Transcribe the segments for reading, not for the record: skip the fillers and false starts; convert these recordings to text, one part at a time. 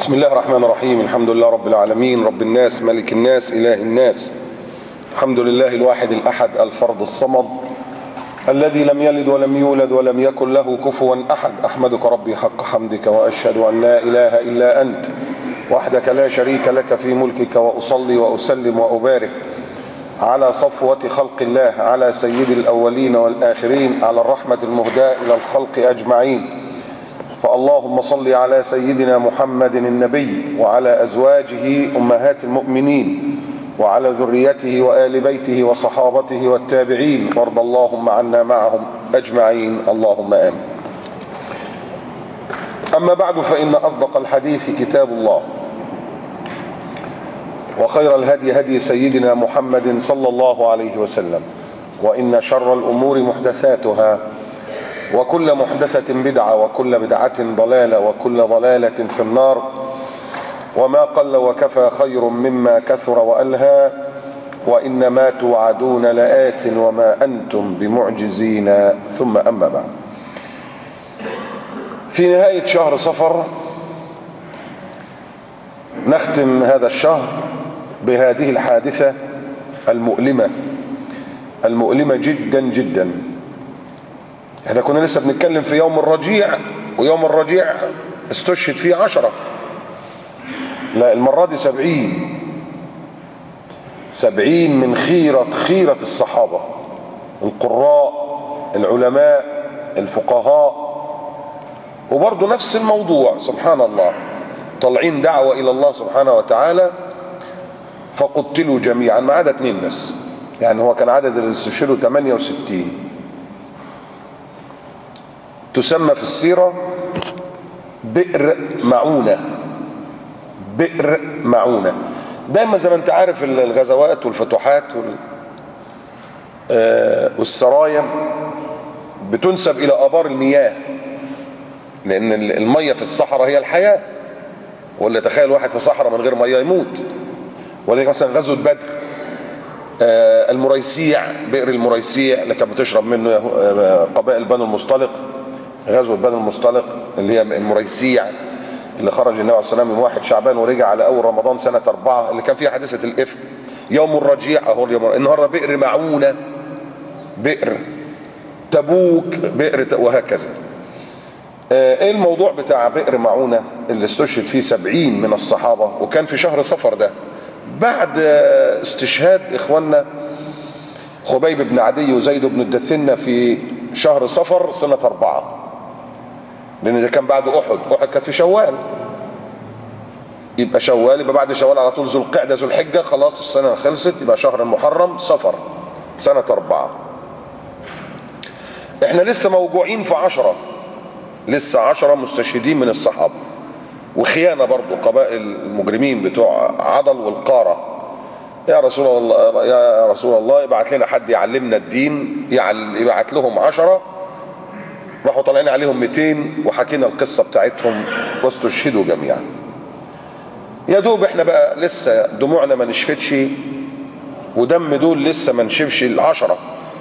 بسم الله الرحمن الرحيم. الحمد لله رب العالمين، رب الناس، ملك الناس، إله الناس. الحمد لله الواحد الأحد الفرد الصمد الذي لم يلد ولم يولد ولم يكن له كفوا أحد. أحمدك ربي حق حمدك، وأشهد أن لا إله إلا أنت وحدك لا شريك لك في ملكك، وأصلي وأسلم وأبارك على صفوة خلق الله، على سيد الأولين والآخرين، على الرحمة المهداة إلى الخلق أجمعين. فاللهم صل على سيدنا محمد النبي وعلى أزواجه أمهات المؤمنين وعلى ذريته وآل بيته وصحابته والتابعين، وارض اللهم عنا معهم أجمعين، اللهم آمين. أما بعد، فإن أصدق الحديث كتاب الله، وخير الهدي هدي سيدنا محمد صلى الله عليه وسلم، وإن شر الأمور محدثاتها، وكل محدثة بدعة، وكل بدعة ضلالة، وكل ضلالة في النار. وما قل وكفى خير مما كثر وألهى، وإنما توعدون لآت وما أنتم بمعجزين. ثم أما بعد، في نهاية شهر صفر نختم هذا الشهر بهذه الحادثة المؤلمة جدا جدا. احنا كنا لسه بنتكلم في يوم الرجيع، ويوم الرجيع استشهد فيه 10، لا المرة دي 70 من خيرة الصحابة، القراء، العلماء، الفقهاء. وبرضه نفس الموضوع، سبحان الله، طالعين دعوة إلى الله سبحانه وتعالى، فقتلوا جميعا ما عدا 2 بس. يعني هو كان عدد اللي استشهدوا 68. تسمى في السيرة بئر معونة. بئر معونة. دايما زي ما انت عارف الغزوات والفتوحات والسرايا بتنسب إلى آبار المياه، لأن المية في الصحراء هي الحياة. ولا تخيل واحد في صحراء من غير مياه يموت. ولذلك مثلا غزوة بدر، المريسيع، بئر المريسيع اللي كانت بتشرب منه قبائل بنو المصطلق. غزوة بنو المصطلق اللي هي المريسيع، اللي خرج النبي عليه الصلاة والسلام من 1 شعبان ورجع على أول رمضان سنة 4، اللي كان فيها حادثة الإفك. يوم الرجيع أهو النهارده بئر معونة، بئر تبوك، بئر وهكذا. ايه الموضوع بتاع بئر معونة اللي استشهد فيه 70 من الصحابة، وكان في شهر صفر ده، بعد استشهاد إخواننا خبيب بن عدي وزيد بن الدثنة في شهر صفر سنة 4، لأن ده كان بعد أحد كانت في شوال. يبقى شوال، يبقى بعد شوال على طول ذو القعدة ذو الحجة، خلاص السنة خلصت، يبقى شهر المحرم صفر سنة 4. احنا لسه موجوعين في 10، لسه 10 مستشهدين من الصحابة. وخيانة برضو قبائل المجرمين بتوع عضل والقارة. يا رسول الله ابعت لنا حد يعلمنا الدين، يبعت لهم 10، راحوا طالعين عليهم 200 وحكينا القصة بتاعتهم واستشهدوا جميعا. يا دوب احنا بقى لسه دموعنا ما نشفتش، ودم دول لسه ما نشفش 10.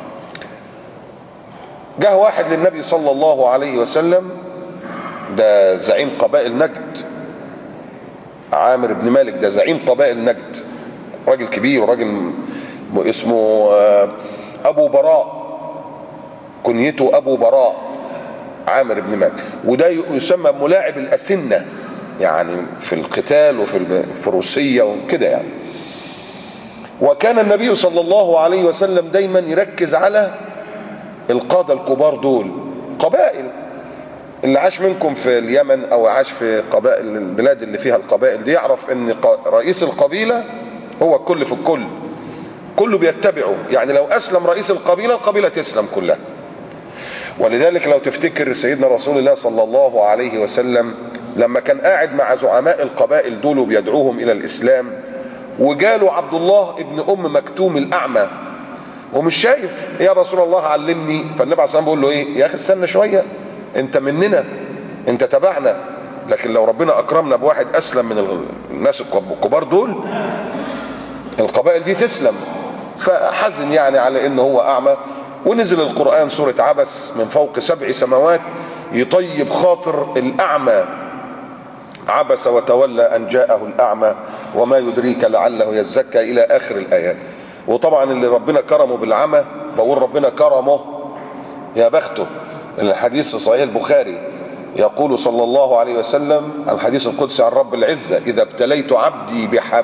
جه واحد للنبي صلى الله عليه وسلم، ده زعيم قبائل نجد، عامر بن مالك، ده زعيم قبائل نجد، راجل كبير وراجل اسمه أبو براء، كنيته أبو براء، عامر بن مالك. وده يسمى ملاعب الأسنة، يعني في القتال وفي الفروسية وكده يعني. وكان النبي صلى الله عليه وسلم دايما يركز على القادة الكبار دول، قبائل. اللي عاش منكم في اليمن او عاش في قبائل البلاد اللي فيها القبائل دي يعرف ان رئيس القبيلة هو الكل في الكل، كله بيتبعه. يعني لو اسلم رئيس القبيلة تسلم كلها. ولذلك لو تفتكر سيدنا رسول الله صلى الله عليه وسلم لما كان قاعد مع زعماء القبائل دول وبيدعوهم الى الاسلام، وجاله عبد الله ابن ام مكتوم الاعمى ومش شايف، يا رسول الله علمني. فالنبي عليه الصلاه والسلام بيقول له ايه؟ يا اخي استنى شويه، انت مننا، انت تبعنا، لكن لو ربنا اكرمنا بواحد اسلم من الناس الكبار دول، القبائل دي تسلم. فحزن يعني على انه هو اعمى، ونزل القرآن سورة عبس من فوق 7 سماوات يطيب خاطر الاعمى عبس وتولى أن جاءه الأعمى وما يدريك لعله يزكى إلى آخر الآيات. وطبعا اللي ربنا كرمه بالعمى بقول ربنا كرمه يا بخته. الحديث في صحيح البخاري يقول صلى الله عليه وسلم الحديث القدسي عن رب العزة: إذا ابتليت عبدي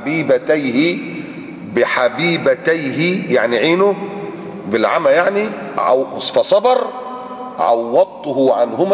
بحبيبتيه يعني عينه بالعمى يعني فصبر عوضته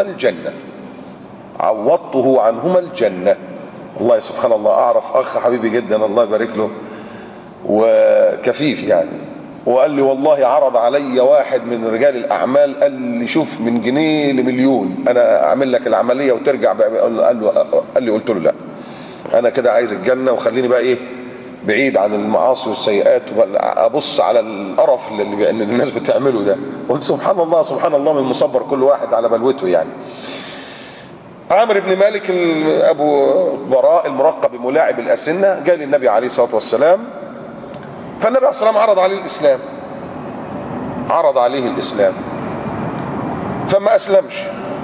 عنهما الجنة. والله سبحان الله، أعرف أخ حبيبي جدا الله يبارك له وكفيف يعني، وقال لي والله عرض علي واحد من رجال الأعمال قال لي شوف من جنيه لمليون أنا أعمل لك العملية وترجع بقى. قال لي قلت له لا، أنا كده عايز الجنة وخليني بقى إيه بعيد عن المعاصي والسيئات وابص على القرف اللي الناس بتعمله ده. قلت سبحان الله سبحان الله، من مصبر كل واحد على بلوته يعني. عامر بن مالك ابو براء المرقب بملاعب الاسنه جاء للنبي عليه الصلاه والسلام، فالنبي عليه الصلاه والسلام عرض عليه الاسلام فما اسلمش.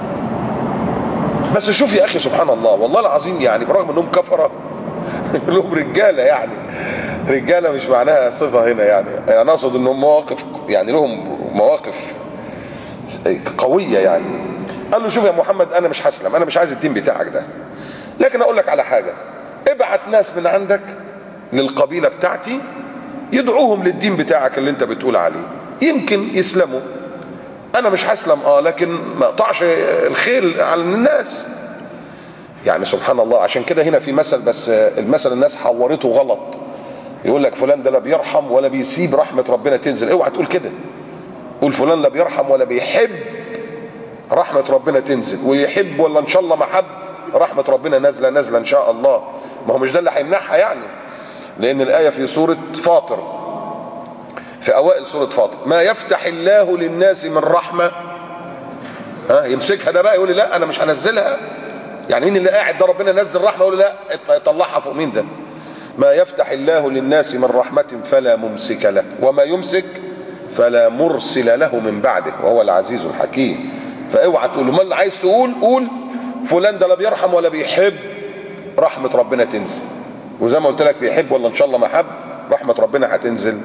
بس شوف يا اخي سبحان الله والله العظيم، يعني برغم انهم كفره لهم رجاله، يعني رجاله مش معناها صفه هنا، يعني انا اقصد انهم مواقف، يعني لهم مواقف قويه يعني. قال له شوف يا محمد انا مش هسلم، انا مش عايز الدين بتاعك ده، لكن اقول لك على حاجه، ابعت ناس من عندك للقبيله بتاعتي يدعوهم للدين بتاعك اللي انت بتقول عليه، يمكن يسلموا. انا مش هسلم لكن ما اقطعش الخيل على الناس. يعني سبحان الله، عشان كده هنا في مثل، بس المثل الناس حورته غلط، يقول لك فلان ده لا بيرحم ولا بيسيب رحمه ربنا تنزل. اوعى تقول كده، قول فلان لا بيرحم ولا بيحب رحمه ربنا تنزل، ويحب ولا ان شاء الله ما حب رحمه ربنا نازله ان شاء الله. ما هو مش ده اللي هيمنعها يعني، لان الايه في سوره فاطر، في اوائل سوره فاطر: ما يفتح الله للناس من رحمه يمسكها ده بقى يقول لي لا انا مش هنزلها. يعني مين اللي قاعد ده ربنا نزل رحمه يقول لا يطلعها فوق مين ده؟ ما يفتح الله للناس من رحمه فلا ممسك له وما يمسك فلا مرسل له من بعده وهو العزيز الحكيم. فاوعى تقول له، ما عايز تقول قول فلان ده لا بيرحم ولا بيحب رحمه ربنا تنزل، وزي ما قلت لك بيحب ولا ان شاء الله ما حب رحمه ربنا هتنزل.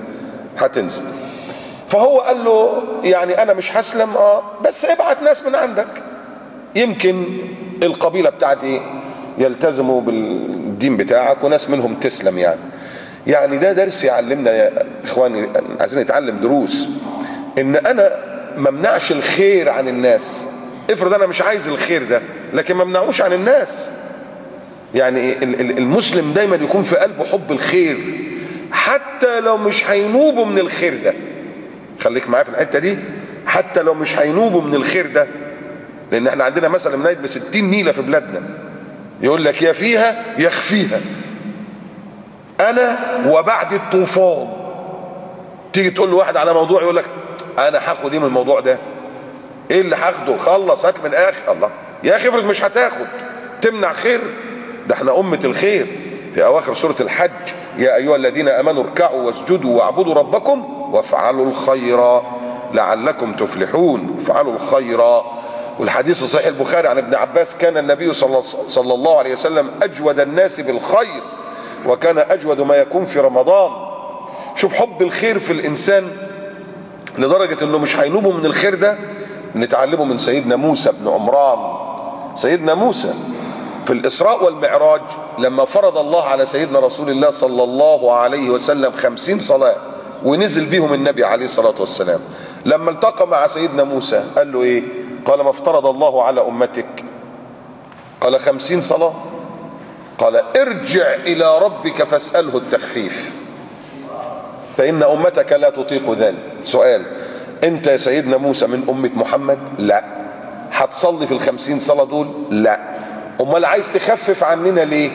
فهو قال له يعني انا مش هسلم بس ابعت ناس من عندك يمكن القبيله بتاعتي يلتزموا بالدين بتاعك وناس منهم تسلم. يعني ده درس يعلمنا يا اخواني، عايزين نتعلم دروس، ان انا ما امنعش الخير عن الناس. افرض انا مش عايز الخير ده لكن ما امنعوش عن الناس. يعني المسلم دايما يكون في قلبه حب الخير حتى لو مش هينوبوا من الخير ده. خليك معايا في الحته دي، حتى لو مش هينوبوا من الخير ده، لان احنا عندنا مثلا منايد ب 60 ميله في بلادنا، يقول لك يا فيها يخفيها انا وبعد الطوفان. تيجي تقول له واحد على موضوع يقول لك انا هاخد ايه من الموضوع ده؟ ايه اللي هاخده؟ خلص هات من الاخر. الله يا اخي افرض مش هتاخد تمنع خير؟ ده احنا امه الخير. في اواخر سوره الحج: يا ايها الذين امنوا اركعوا واسجدوا واعبدوا ربكم وافعلوا الخير لعلكم تفلحون. افعلوا الخير. والحديث صحيح البخاري عن ابن عباس: كان النبي صلى الله عليه وسلم اجود الناس بالخير وكان اجود ما يكون في رمضان. شوف حب الخير في الانسان لدرجه انه مش هينوبوا من الخير ده. نتعلمه من سيدنا موسى بن عمران. سيدنا موسى في الاسراء والمعراج لما فرض الله على سيدنا رسول الله صلى الله عليه وسلم 50 صلاه ونزل بيهم النبي عليه الصلاه والسلام، لما التقى مع سيدنا موسى قال له ايه؟ قال: ما افترض الله على امتك؟ قال: 50 صلاه. قال: ارجع الى ربك فاساله التخفيف فان امتك لا تطيق ذلك. سؤال: انت يا سيدنا موسى من امه محمد؟ لا. هتصلي في ال50 صلاه دول؟ لا. امال عايز تخفف عننا ليه؟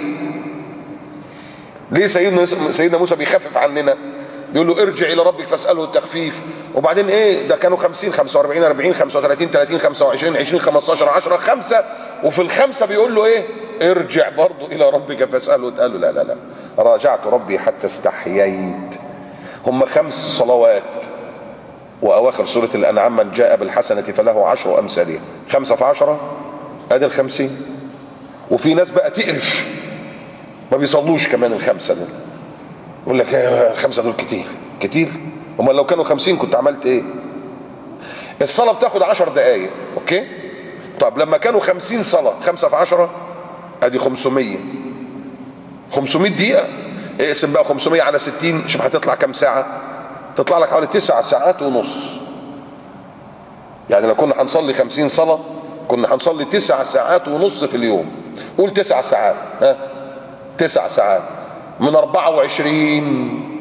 ليه سيدنا موسى بيخفف عننا؟ بيقول له ارجع الى ربك فاساله التخفيف، وبعدين ايه ده؟ كانوا 50 45 40 35 30 25 20 15 10 5، وفي الخمسه بيقول له ايه؟ ارجع برضه الى ربك فاساله. قال له لا راجعت ربي حتى استحييت. هم 5 صلوات، واواخر سوره الانعام: من جاء بالحسنه فله 10 امثالها. 5 في 10 ادي ال50. وفي ناس بقى تقرف ما بيصلوش كمان الخمسه دول، يقول لك الخمسه دول كتير كتير، امال لو كانوا 50 كنت عملت ايه؟ الصلاه بتاخد 10 دقائق، اوكي؟ طب لما كانوا 50 صلاه، 5 في 10 ادي 500 دقيقه، اقسم بقى 500 على 60، شوف هتطلع كام ساعه؟ تطلع لك حوالي 9 ساعات ونص. يعني لو كنا هنصلي 50 صلاه كنا هنصلي 9 ساعات ونص في اليوم. قول 9 ساعات، ها 9 ساعات من 24.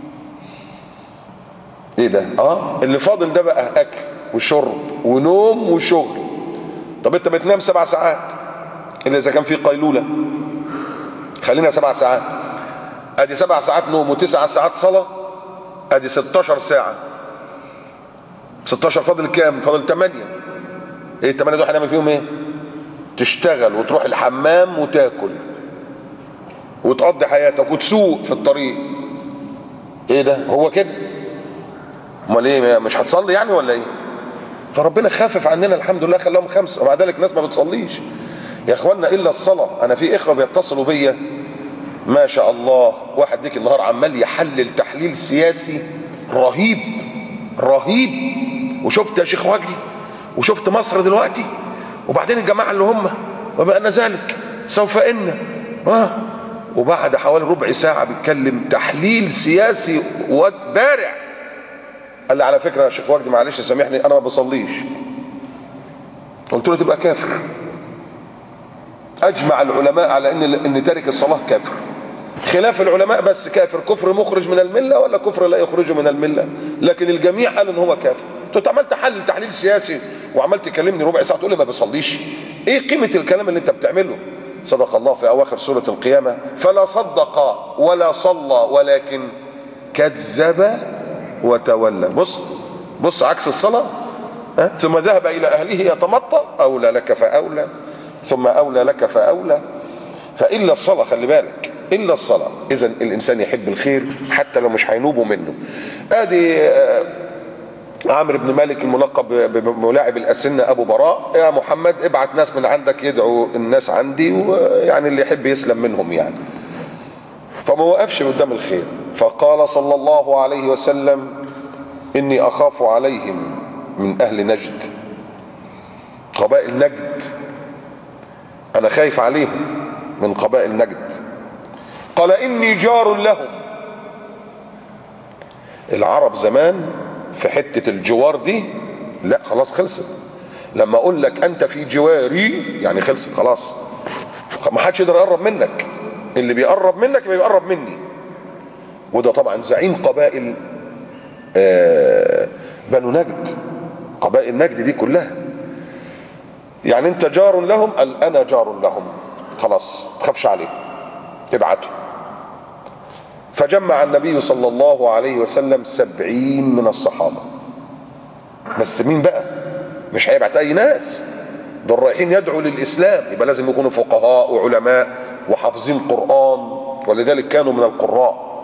ايه ده؟ اللي فاضل ده بقى اكل وشرب ونوم وشغل. طب انت بتنام 7 ساعات الا اذا كان في قيلوله، خلينا 7 ساعات، ادي 7 ساعات نوم و9 ساعات صلاه، ادي 16 ساعه. 16 فاضل كام؟ فاضل 8. ايه 8 دول هنعمل فيهم ايه؟ تشتغل وتروح الحمام وتاكل وتقضي حياتك وتسوق في الطريق. ايه ده؟ هو كده؟ امال ايه؟ مش هتصلي يعني ولا ايه؟ فربنا خفف عننا الحمد لله، خلاهم 5، ومع ذلك ناس ما بتصليش يا اخوانا الا الصلاه. انا في اخوه بيتصلوا بيا ما شاء الله، واحد ديك النهار عمال يحلل تحليل سياسي رهيب رهيب، وشفت يا شيخ وجدي وشفت مصر دلوقتي، وبعدين الجماعه اللي هم وما ان ذلك سوف ان وبعد حوالي ربع ساعه بيتكلم تحليل سياسي بارع. قال لي على فكره يا شيخ وجدي معلش سامحني انا ما بصليش. قلت له تبقى كافر. اجمع العلماء على ان تارك الصلاه كافر، خلاف العلماء بس كافر كفر مخرج من المله ولا كفر لا يخرجه من المله، لكن الجميع قال ان هو كافر. انت عمال تحلل تحليل سياسي وعمال تكلمني ربع ساعه تقول لي ما بصليش. ايه قيمه الكلام اللي انت بتعمله؟ صدق الله في اواخر سوره القيامه، فلا صدق ولا صلى ولكن كذب وتولى. بص عكس الصلاه. ثم ذهب الى اهله يتمطى، اولى لك فاولى ثم اولى لك فاولى. فالا الصلاه، خلي بالك، الا الصلاه. اذا الانسان يحب الخير حتى لو مش هينوبوا منه. ادي عمرو بن مالك الملقب بملاعب الاسنه ابو براء، يا محمد ابعت ناس من عندك يدعوا الناس عندي، ويعني اللي يحب يسلم منهم يعني. فما وقفش قدام الخير، فقال صلى الله عليه وسلم اني اخاف عليهم من اهل نجد، قبائل نجد، انا خايف عليهم من قبائل نجد. قال اني جار لهم. العرب زمان في حتة الجوار دي لا خلاص خلصت، لما اقول لك انت في جواري يعني خلصت خلاص، ما حدش يقدر يقرب منك، اللي بيقرب منك بيقرب مني. وده طبعا زعيم قبائل بنو نجد، قبائل نجد دي كلها. يعني انت جار لهم؟ قال انا جار لهم، خلاص ما تخافش عليه ابعته. فجمع النبي صلى الله عليه وسلم 70 من الصحابة. بس مين بقى؟ مش هيبعت اي ناس، دول رايحين يدعوا للاسلام، يبقى لازم يكونوا فقهاء وعلماء وحافظين قرآن، ولذلك كانوا من القراء.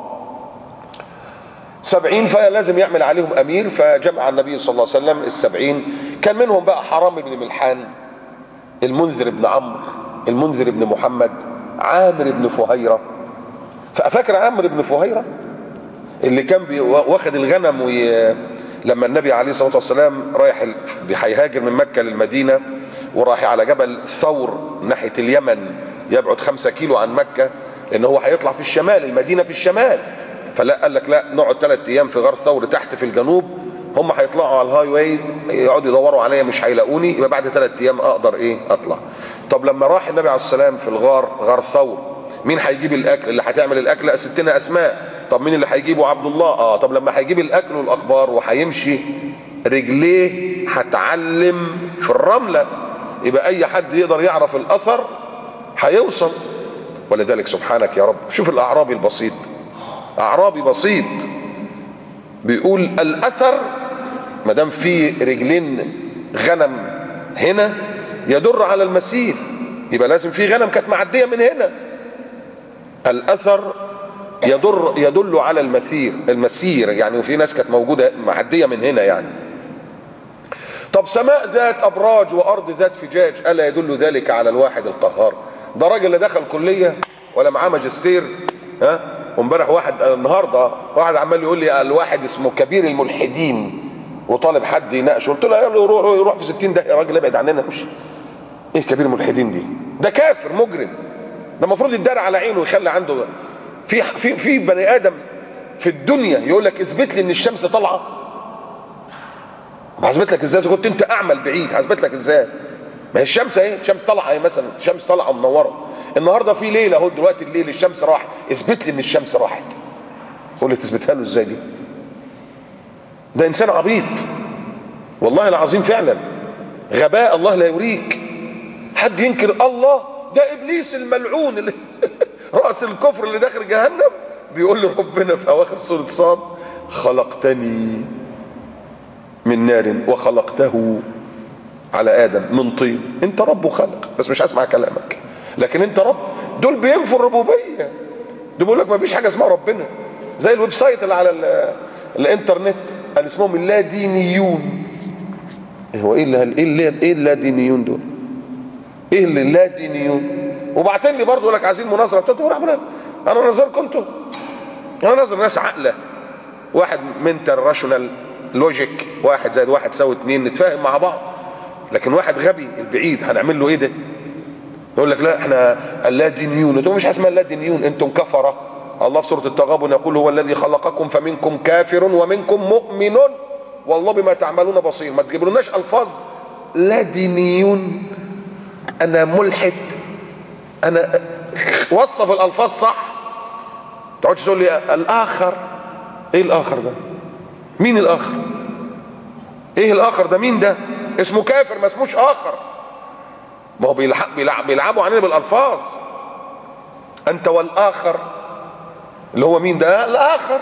70 فلازم يعمل عليهم امير. فجمع النبي صلى الله عليه وسلم 70. كان منهم بقى حرام بن ملحان، المنذر بن عمرو، المنذر بن محمد، عامر بن فهيرة. فاكر عامر بن فهيرة اللي كان واخد الغنم لما النبي عليه الصلاة والسلام رايح هيهاجر من مكة للمدينة، وراح على جبل ثور ناحية اليمن يبعد 5 كيلو عن مكة، لان هو هيطلع في الشمال، المدينة في الشمال. فلا قال لك لا، نقعد 3 ايام في غار ثور تحت في الجنوب، هم هيطلعوا على الهاي واي يقعدوا يدوروا عليا مش هيلاقوني، يبقى بعد 3 ايام اقدر اطلع. طب لما راح النبي عليه السلام في غار ثور، مين هيجيب الاكل؟ اللي هتعمل الاكل ستنا اسماء. طب مين اللي هيجيبه؟ عبد الله. طب لما هيجيب الاكل والاخبار وهيمشي رجليه هتعلم في الرمله، يبقى اي حد يقدر يعرف الاثر هيوصل. ولذلك سبحانك يا رب، شوف الاعرابي البسيط، اعرابي بسيط بيقول الاثر ما دام في رجلين غنم هنا يدر على المسير، يبقى لازم في غنم كانت معديه من هنا. الاثر يدل على المسير يعني، وفي ناس كانت موجوده معديه من هنا يعني. طب سماء ذات ابراج وارض ذات فجاج، الا يدل ذلك على الواحد القهار؟ ده راجل لا دخل كليه ولا معاه ماجستير. ها، وامبارح النهارده واحد عمال يقول لي الواحد اسمه كبير الملحدين وطالب حد يناقشه، قلت له يروح في 60 ده يا راجل، ابعد عننا امشي. ايه كبير الملحدين دي؟ ده كافر مجرم، ده المفروض يتدار على عينه ويخلي عنده. في بني ادم في الدنيا يقول لك اثبت لي ان الشمس طالعه. هثبت لك ازاي؟ اذا كنت انت اعمى بعيد هثبت لك ازاي؟ ما هي الشمس اهي، الشمس طالعه اهي، مثلا الشمس طالعه ومنوره. النهارده في ليله اهو، دلوقتي الليل الشمس راحت، اثبت لي ان الشمس راحت. قول لي تثبتها له ازاي دي؟ ده انسان عبيط والله العظيم، فعلا غباء الله لا يوريك. حد ينكر الله؟ ده ابليس الملعون اللي راس الكفر اللي داخل جهنم بيقول لربنا في اواخر سوره صاد: خلقتني من نار وخلقته على ادم من طين. انت رب وخلق، بس مش هسمع كلامك، لكن انت رب. دول بينفوا الربوبيه، دول بيقول لك ما فيش حاجه اسمها ربنا. زي الويب سايت اللي على الانترنت اللي اسمهم اللادينيون. هو ايه اللادينيون دول؟ ايه اللي اللادينيون؟ وبعتين لي برضه يقول لك عايزين مناظره. قلت له انا ناظركم انتوا؟ انا ناظر ناس عاقله، واحد منتال راشونال لوجيك، 1 زائد 1 يساوي 2، نتفاهم مع بعض. لكن واحد غبي البعيد هنعمل له ايه ده؟ يقول لك لا احنا اللادينيون. انتوا مش اسمها اللادينيون، انتم كفره. الله في سوره التغابن يقول: هو الذي خلقكم فمنكم كافر ومنكم مؤمن والله بما تعملون بصير. ما تجيبلناش الفاظ لادينيون، انا ملحد، انا وصف الالفاظ صح. ما تقعدش تقول لي الاخر. ايه الاخر ده؟ مين الاخر؟ ايه الاخر ده؟ مين ده؟ اسمه كافر ما اسموش اخر. ما هو بيلعبوا علينا بالالفاظ. انت والاخر اللي هو مين ده؟ الاخر.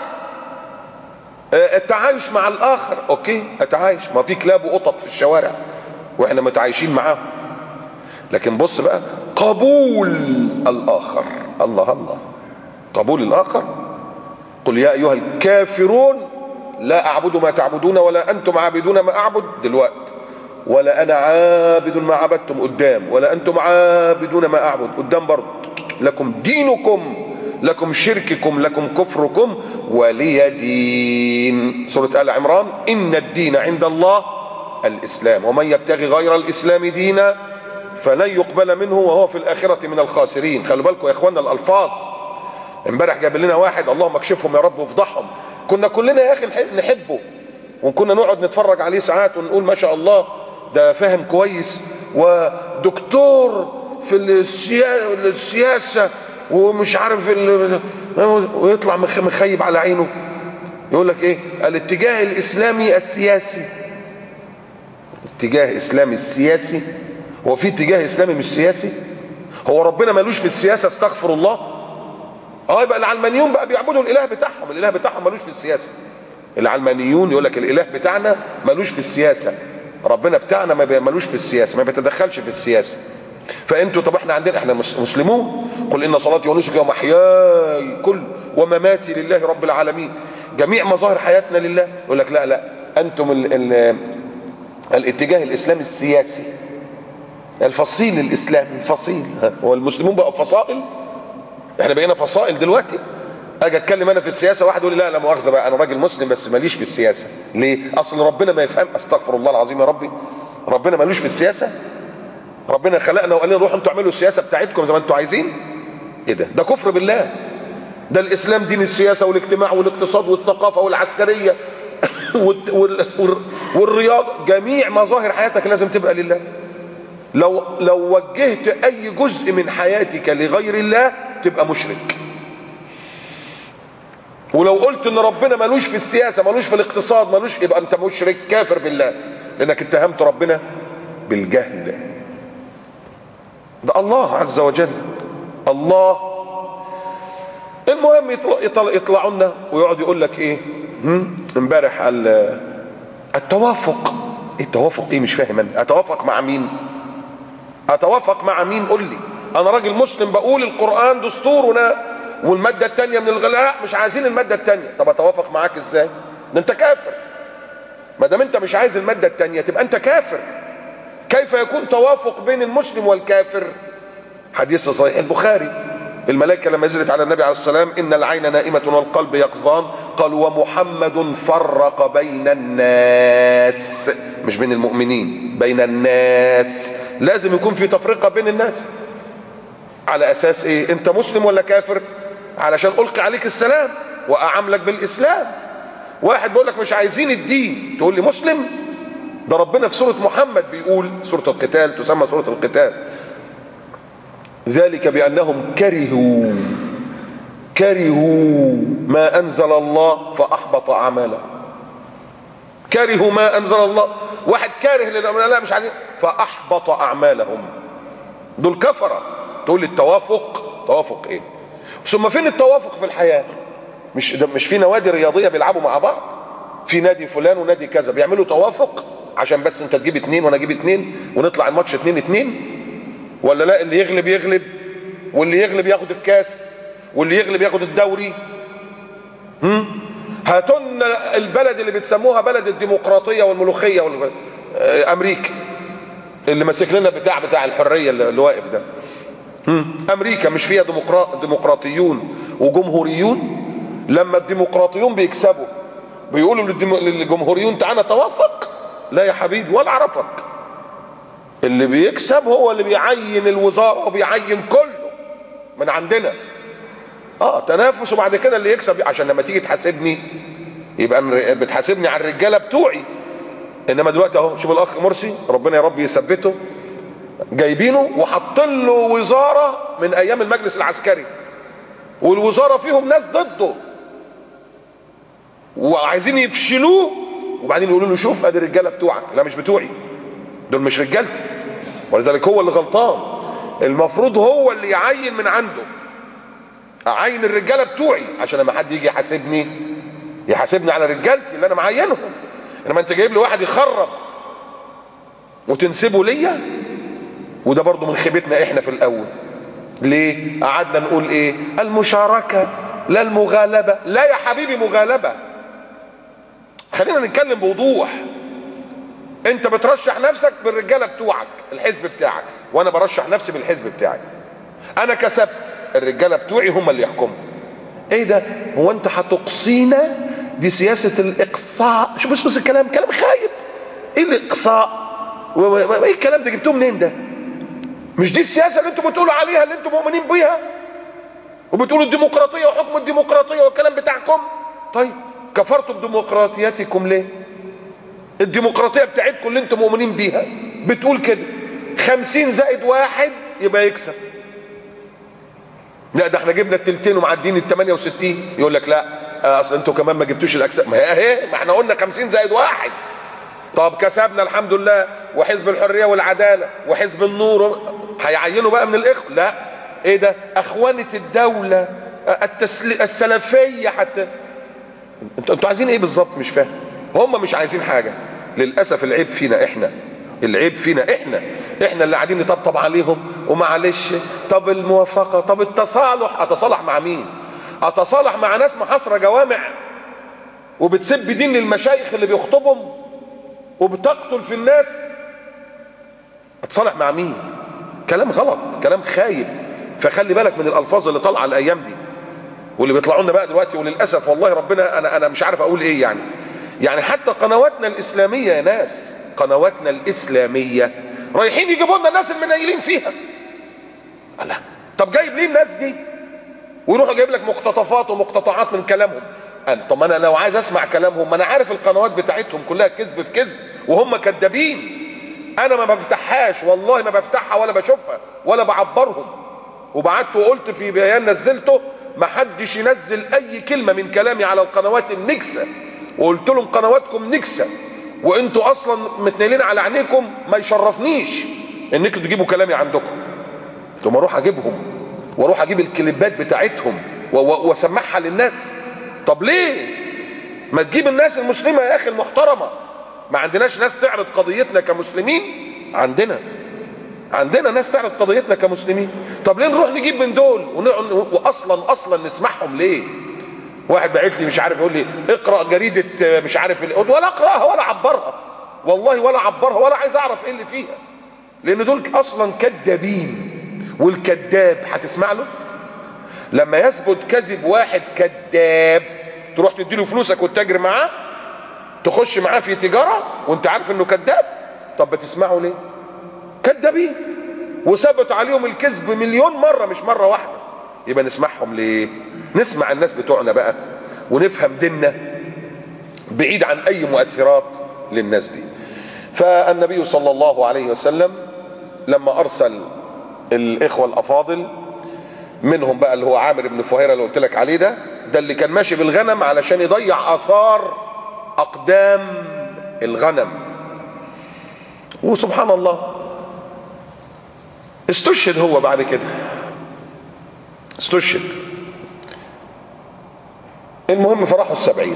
التعايش مع الاخر، اوكي اتعايش، ما في كلاب وقطط في الشوارع واحنا متعايشين معاهم. لكن بص بقى، قبول الاخر. الله الله، قبول الاخر. قل يا ايها الكافرون لا اعبد ما تعبدون ولا انتم عابدون ما اعبد دلوقتي، ولا انا عابد ما عبدتم قدام، ولا انتم عابدون ما اعبد قدام برضه. لكم دينكم لكم شرككم لكم كفركم ولي دين. سورة آل عمران: إن الدين عند الله الإسلام ومن يبتغي غير الإسلام دينا فلن يقبل منه وهو في الآخرة من الخاسرين. خلوا بالكم يا إخواننا الألفاظ. امبارح جاب لنا واحد، اللهم اكشفهم يا رب وافضحهم، كنا كلنا يا أخي نحبه، وكنا نقعد نتفرج عليه ساعات ونقول ما شاء الله ده فاهم كويس ودكتور في السياسة ومش عارف ويطلع مخيب على عينه. يقول لك ايه؟ الاتجاه الاسلامي السياسي. اتجاه اسلامي السياسي؟ هو في اتجاه اسلامي مش سياسي؟ هو ربنا مالوش في السياسه؟ استغفر الله. يبقى العلمانيون بقى بيعبدوا الاله بتاعهم، الاله بتاعهم مالوش في السياسه. العلمانيون يقول لك الاله بتاعنا مالوش في السياسه، ربنا بتاعنا مالوش في السياسه، ما بيتدخلش في السياسه. فانتوا طب احنا مسلمون. قل ان صلاتي ونسكي ومحياي كل ومماتي لله رب العالمين، جميع مظاهر حياتنا لله. يقول لك لا انتم الاتجاه الاسلامي السياسي، الفصيل الاسلامي، فصيل. هو المسلمون بقوا فصائل؟ احنا بقينا فصائل دلوقتي. اجي اتكلم انا في السياسه، واحد يقول لي لا مؤاخذه بقى انا راجل مسلم بس ماليش في السياسه. ليه؟ اصل ربنا ما يفهم. استغفر الله العظيم يا ربي، ربنا مالوش في السياسه؟ ربنا خلقنا وقال لنا روحوا انتوا اعملوا السياسه بتاعتكم زي ما انتوا عايزين. ايه ده؟ ده كفر بالله. ده الاسلام دين السياسه والاجتماع والاقتصاد والثقافه والعسكريه والرياضه، جميع مظاهر حياتك لازم تبقى لله. لو وجهت اي جزء من حياتك لغير الله تبقى مشرك. ولو قلت ان ربنا ملوش في السياسه، ملوش في الاقتصاد، ملوش، يبقى انت مشرك كافر بالله، لانك اتهمت ربنا بالجهل. ده الله عز وجل، الله. المهم يطلعوا لنا ويقعد يقول لك ايه امبارح التوافق. ايه التوافق؟ ايه مش فاهم انا. اتوافق مع مين؟ اتوافق مع مين؟ قول لي. انا راجل مسلم بقول القرآن دستورنا والمادة الثانية من الغلاء مش عايزين المادة الثانية. طب اتوافق معاك ازاي؟ ده انت كافر. ما دام انت مش عايز المادة الثانية تبقى انت كافر. كيف يكون توافق بين المسلم والكافر؟ حديث صحيح البخاري، الملائكة لما نزلت على النبي عليه الصلاة والسلام إن العين نائمة والقلب يقظان، قال ومحمد فرق بين الناس، مش بين المؤمنين، بين الناس. لازم يكون في تفرقة بين الناس. على أساس إيه؟ أنت مسلم ولا كافر؟ علشان ألقي عليك السلام وأعاملك بالإسلام. واحد بيقول لك مش عايزين الدين، تقول لي مسلم؟ ده ربنا في سورة محمد بيقول، سورة القتال تسمى سورة القتال، ذلك بأنهم كرهوا ما أنزل الله فأحبط أعمالهم. كرهوا ما أنزل الله، واحد كاره لا مش عايزين، فأحبط أعمالهم. دول كفرة. تقول لي التوافق، توافق إيه؟ ثم فين التوافق في الحياة؟ مش في نوادي رياضية بيلعبوا مع بعض، في نادي فلان ونادي كذا بيعملوا توافق عشان بس انت تجيب 2 وانا اجيب 2 ونطلع الماتش 2-2؟ ولا لا، اللي يغلب يغلب، واللي يغلب ياخد الكاس، واللي يغلب ياخد الدوري. هاتولنا البلد اللي بتسموها بلد الديمقراطية والملوخية امريكا اللي ماسك لنا بتاع الحرية اللي واقف ده. امريكا مش فيها ديمقراطيون وجمهوريون؟ لما الديمقراطيون بيكسبوا بيقولوا للجمهوريون تعالى توافق؟ لا يا حبيبي، ولا عرفك. اللي بيكسب هو اللي بيعين الوزارة وبيعين كله من عندنا. تنافس، وبعد كده اللي يكسب، عشان لما تيجي تحاسبني يبقى بتحاسبني على الرجالة بتوعي. انما دلوقتي اهو شوف الاخ مرسي ربنا يا رب يثبته، جايبينه وحاطين له وزارة من ايام المجلس العسكري، والوزارة فيهم ناس ضده وعايزين يفشلوه، وبعدين يقولوا له شوف ادي الرجاله بتوعك. لا مش بتوعي، دول مش رجالتي، ولذلك هو اللي غلطان. المفروض هو اللي يعين من عنده، اعين الرجاله بتوعي عشان لما حد يجي يحاسبني على رجالتي اللي انا معينهم. انما انت جايب لي واحد يخرب وتنسبه ليا، وده برضو من خيبتنا احنا في الاول. ليه قعدنا نقول ايه؟ المشاركه لا المغالبه. لا يا حبيبي مغالبه. خلينا نتكلم بوضوح. انت بترشح نفسك بالرجاله بتوعك الحزب بتاعك، وانا برشح نفسي بالحزب بتاعي. انا كسبت، الرجاله بتوعي هم اللي يحكموا. ايه ده؟ هو انت هتقصينا؟ دي سياسه الاقصاء. شوف بس الكلام، كلام خايب. ايه الاقصاء؟ ايه الكلام ده؟ جبتوه منين ده؟ مش دي السياسه اللي انتم بتقولوا عليها، اللي انتم مؤمنين بيها وبتقولوا الديمقراطيه وحكم الديمقراطيه والكلام بتاعكم؟ طيب كفرتوا بديمقراطيتكم ليه؟ الديمقراطيه بتاعتكم اللي انتم مؤمنين بيها بتقول كده 50 زائد 1 يبقى يكسب. لا ده احنا جبنا التلتين ومعدين ال 68. يقول لك لا اصل انتوا كمان ما جبتوش الاجسام. ما هي اهي، ما احنا قلنا 50 زائد 1. طب كسبنا الحمد لله، وحزب الحريه والعداله وحزب النور هيعينوا بقى من الاخوه. لا ايه ده؟ اخوانه الدوله، السلفيه حتى. انتوا عايزين ايه بالظبط؟ مش فاهم. هم مش عايزين حاجه. للاسف العيب فينا احنا، العيب فينا احنا اللي قاعدين نطبطب عليهم ومعلش. طب الموافقه، طب التصالح. اتصالح مع مين؟ اتصالح مع ناس محاصره جوامع وبتسب دين للمشايخ اللي بيخطبهم وبتقتل في الناس. اتصالح مع مين؟ كلام غلط، كلام خايب. فخلي بالك من الالفاظ اللي طالعه الايام دي واللي بيطلعوا لنا بقى دلوقتي. وللاسف والله ربنا انا مش عارف اقول ايه يعني حتى قنواتنا الاسلاميه يا ناس، قنواتنا الاسلاميه رايحين يجيبوا لنا الناس المنيلين فيها. الله، طب جايب ليه الناس دي؟ ويروحوا جايب لك مقتطفات ومقتطعات من كلامهم. طب انا لو عايز اسمع كلامهم، ما انا عارف القنوات بتاعتهم كلها كذب في كذب وهم كذابين. انا ما بفتحهاش والله، ما بفتحها ولا بشوفها ولا بعبرهم. وبعت وقلت في بيان نزلته ما حدش ينزل اي كلمه من كلامي على القنوات النكسه، وقلت لهم قنواتكم نكسه وانتوا اصلا متنيلين على عينيكم، ما يشرفنيش انكم تجيبوا كلامي عندكم. ثم اروح اجيبهم واروح اجيب الكليبات بتاعتهم واسمعها للناس. طب ليه ما تجيب الناس المسلمه يا اخي المحترمه؟ ما عندناش ناس تعرض قضيتنا كمسلمين؟ عندنا ناس تعرض قضيتنا كمسلمين. طب ليه نروح نجيب من دول واصلا نسمعهم ليه؟ واحد بعت لي مش عارف، يقول لي اقرا جريده مش عارف ولا اقراها ولا اعبرها والله، ولا اعبرها ولا عايز اعرف ايه اللي فيها، لان دول اصلا كذابين والكذاب هتسمع له؟ لما يثبت كذب واحد كذاب تروح تديله فلوسك وتتاجر معاه، تخش معاه في تجاره وانت عارف انه كذاب؟ طب بتسمعه ليه؟ كذابين وثبت عليهم الكذب مليون مره مش مره واحده، يبقى نسمعهم ليه؟ نسمع الناس بتوعنا بقى ونفهم ديننا بعيد عن اي مؤثرات للناس دي. فالنبي صلى الله عليه وسلم لما ارسل الاخوه الافاضل، منهم بقى اللي هو عامر بن فهيرة اللي قلت لك عليه ده اللي كان ماشي بالغنم علشان يضيع اثار اقدام الغنم، وسبحان الله استشهد هو بعد كده، استشهد. المهم فراحوا 70.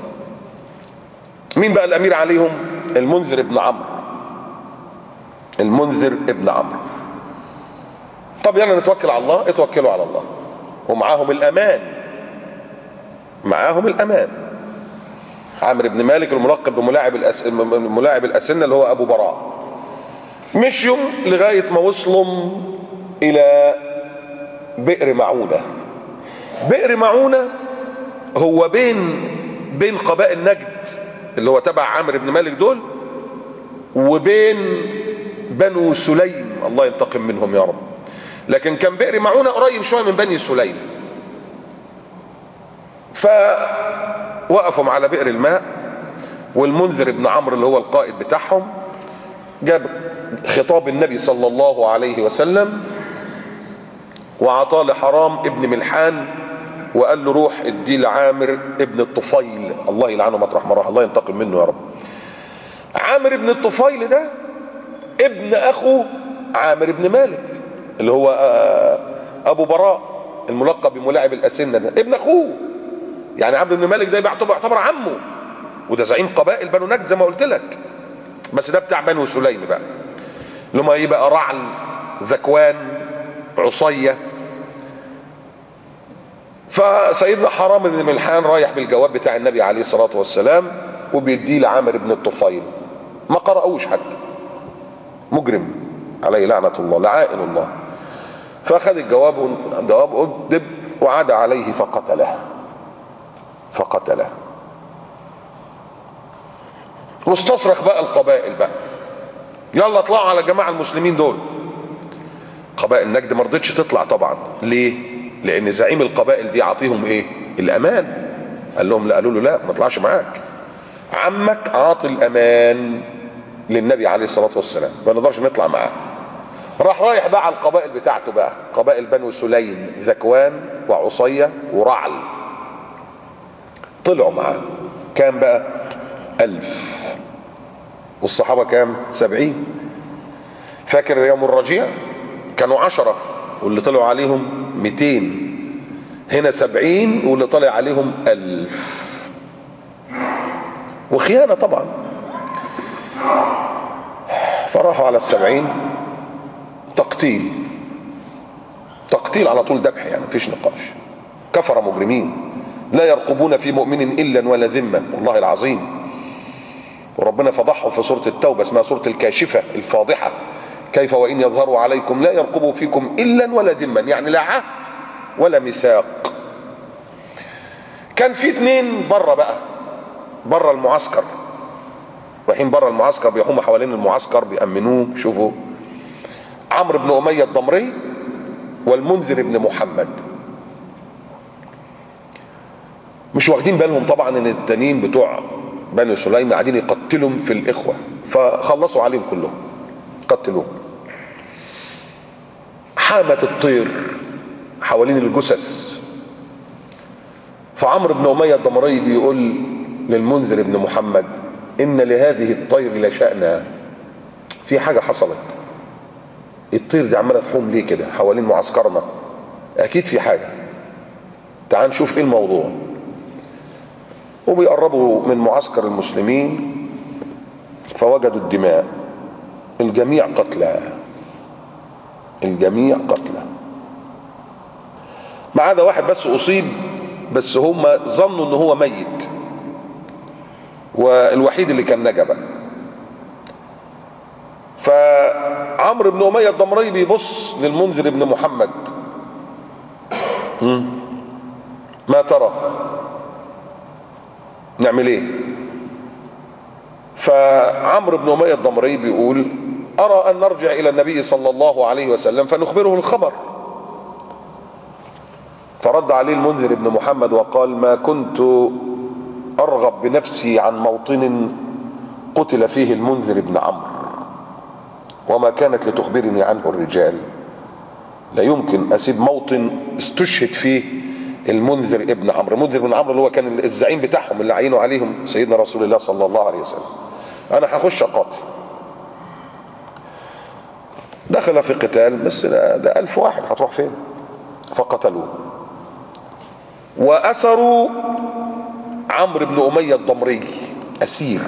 مين بقى الامير عليهم؟ المنذر بن عمرو. المنذر بن عمرو. طب يلا نتوكل على الله. اتوكلوا على الله. ومعاهم الامان، معاهم الامان. عامر بن مالك الملقب بملاعب الاسنه اللي هو ابو براء. مشيوا لغايه ما وصلوا الى بئر معونه. بئر معونه هو بين قبائل نجد اللي هو تبع عامر بن مالك دول وبين بنو سليم، الله ينتقم منهم يا رب. لكن كان بئر معونه قريب شويه من بني سليم. فوقفوا على بئر الماء، والمنذر بن عمرو اللي هو القائد بتاعهم جاب خطاب النبي صلى الله عليه وسلم وعطاه لحرام ابن ملحان وقال له روح ادي لعامر ابن الطفيل، الله يلعنه مطرح ما راح، الله ينتقم منه يا رب. عامر ابن الطفيل ده ابن اخو عامر بن مالك اللي هو ابو براء الملقب بملاعب الاسنه ده، ابن اخوه. يعني عامر بن مالك ده يعتبر عمه، وده زعيم قبائل بنو نجد زي ما قلت لك، بس ده بتاع بنو سليم بقى اللي هم ايه بقى؟ رعل، ذكوان، عصيه. فسيدنا حرام بن ملحان رايح بالجواب بتاع النبي عليه الصلاه والسلام وبيديه لعامر بن الطفيل، ما قرأوش حتى، مجرم عليه لعنه الله لعائن الله. فاخذ الجواب أدب وعاد عليه فقتله. واستصرخ بقى القبائل بقى، يلا اطلعوا على جماعة المسلمين دول. قبائل نجد ما رضتش تطلع طبعا. ليه؟ لان زعيم القبائل دي عاطيهم ايه؟ الامان. قال لهم لا، قالوا له لا ما اطلعش معاك، عمك عاطي الامان للنبي عليه الصلاة والسلام، ما نقدرش نطلع معاه. راح رايح بقى على القبائل بتاعته بقى، قبائل بنو سليم، ذكوان وعصية ورعل. طلعوا معاه. كام بقى؟ 1000. والصحابة كام؟ 70. فاكر يوم الرجيع كانوا 10 واللي طلعوا عليهم 200. هنا 70 واللي طلع عليهم 1000. وخيانة طبعا. فراحوا على 70 تقتيل على طول، ذبح يعني مفيش نقاش. كفر مجرمين لا يرقبون في مؤمن الا ولا ذمه، والله العظيم. وربنا فضحهم في سوره التوبه، اسمها سوره الكاشفه الفاضحه. كيف وان يظهروا عليكم لا يرقبوا فيكم الا ولا ذمه، يعني لا عهد ولا ميثاق. كان في 2 بره بقى، بره المعسكر، رايحين بره المعسكر، بيحوموا حوالين المعسكر بيأمنوه. شوفوا، عمرو بن أمية الضمري والمنذر بن محمد. مش واخدين بالهم طبعا ان التانيين بتوع بني سليم قاعدين يقتلهم في الاخوه، فخلصوا عليهم كلهم قتلوهم. حامت الطير حوالين الجثث. فعمرو بن أمية الضمري بيقول للمنذر بن محمد ان لهذه الطير لشأنا، في حاجه حصلت، الطير دي عماله تحوم ليه كده حوالين معسكرنا؟ اكيد في حاجه، تعال نشوف ايه الموضوع. وبيقربوا من معسكر المسلمين فوجدوا الدماء، الجميع قتلى، الجميع قتلى، ما عدا واحد بس اصيب، بس هم ظنوا ان هو ميت، والوحيد اللي كان نجا بقى. عمرو بن أمية الضمري بيبص للمنذر بن محمد، ما ترى نعمل ايه؟ فعمرو بن أمية الضمري بيقول أرى أن نرجع إلى النبي صلى الله عليه وسلم فنخبره الخبر. فرد عليه المنذر بن محمد وقال ما كنت أرغب بنفسي عن موطن قتل فيه المنذر بن عمرو، وما كانت لتخبرني عنه الرجال. لا يمكن أسيب موطن استشهد فيه المنذر ابن عمرو. المنذر بن عمرو اللي هو كان الزعيم بتاعهم اللي عينوا عليهم سيدنا رسول الله صلى الله عليه وسلم. أنا هخش أقاتل. دخل في قتال، بس ده 1000 واحد، هتروح فين؟ فقتلوه وأسروا عمرو بن أمية الضمري أسير.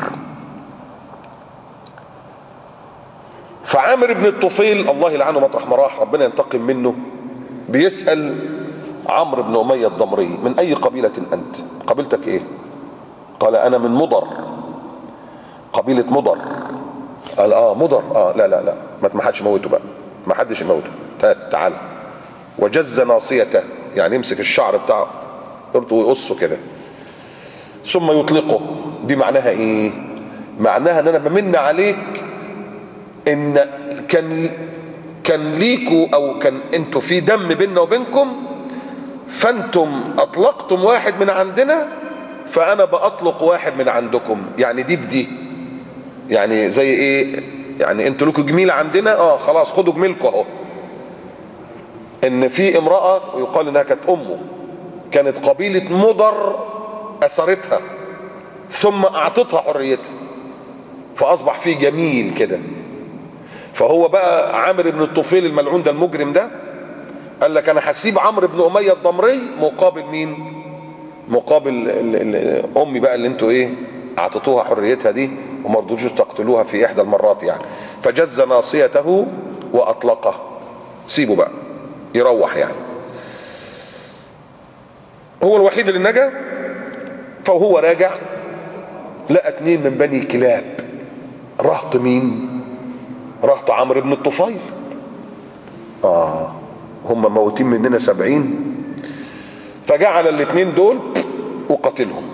فعامر بن الطفيل الله يلعنه مطرح ما راح ربنا ينتقم منه بيسأل عمرو بن أمية الضمري من أي قبيلة أنت؟ قبيلتك إيه؟ قال أنا من مضر، قبيلة مضر. قال مضر، لا لا لا، ما حدش يموته بقى، ما حدش يموته، تعال. وجز ناصيته، يعني يمسك الشعر بتاعه ويقصه كده ثم يطلقه. دي معناها ايه؟ معناها ان انا بمن عليك ان كان ليكوا او كان انتوا في دم بيننا وبينكم، فانتم اطلقتم واحد من عندنا فانا باطلق واحد من عندكم. يعني دي بدي، يعني زي ايه؟ يعني انتوا لكوا جميله عندنا، خلاص خدوا جميلكوا اهو. ان في امراه ويقال انها كانت امه، كانت قبيله مضر اسرتها ثم اعطتها حريتها، فاصبح في جميل كده. فهو بقى عامر بن الطفيل الملعون ده المجرم ده قال لك انا هسيب عمرو بن أمية الضمري مقابل مين؟ مقابل امي بقى اللي انتوا ايه اعطيتوها حريتها دي وما رضوش تقتلوها في احدى المرات يعني. فجز ناصيته واطلقه، سيبه بقى يروح يعني. هو الوحيد اللي نجا. فهو راجع لقى 2 من بني كلاب، رهط مين؟ رهط عمرو بن الطفيل. هم موتين مننا 70. فجعل ال2 دول وقتلهم،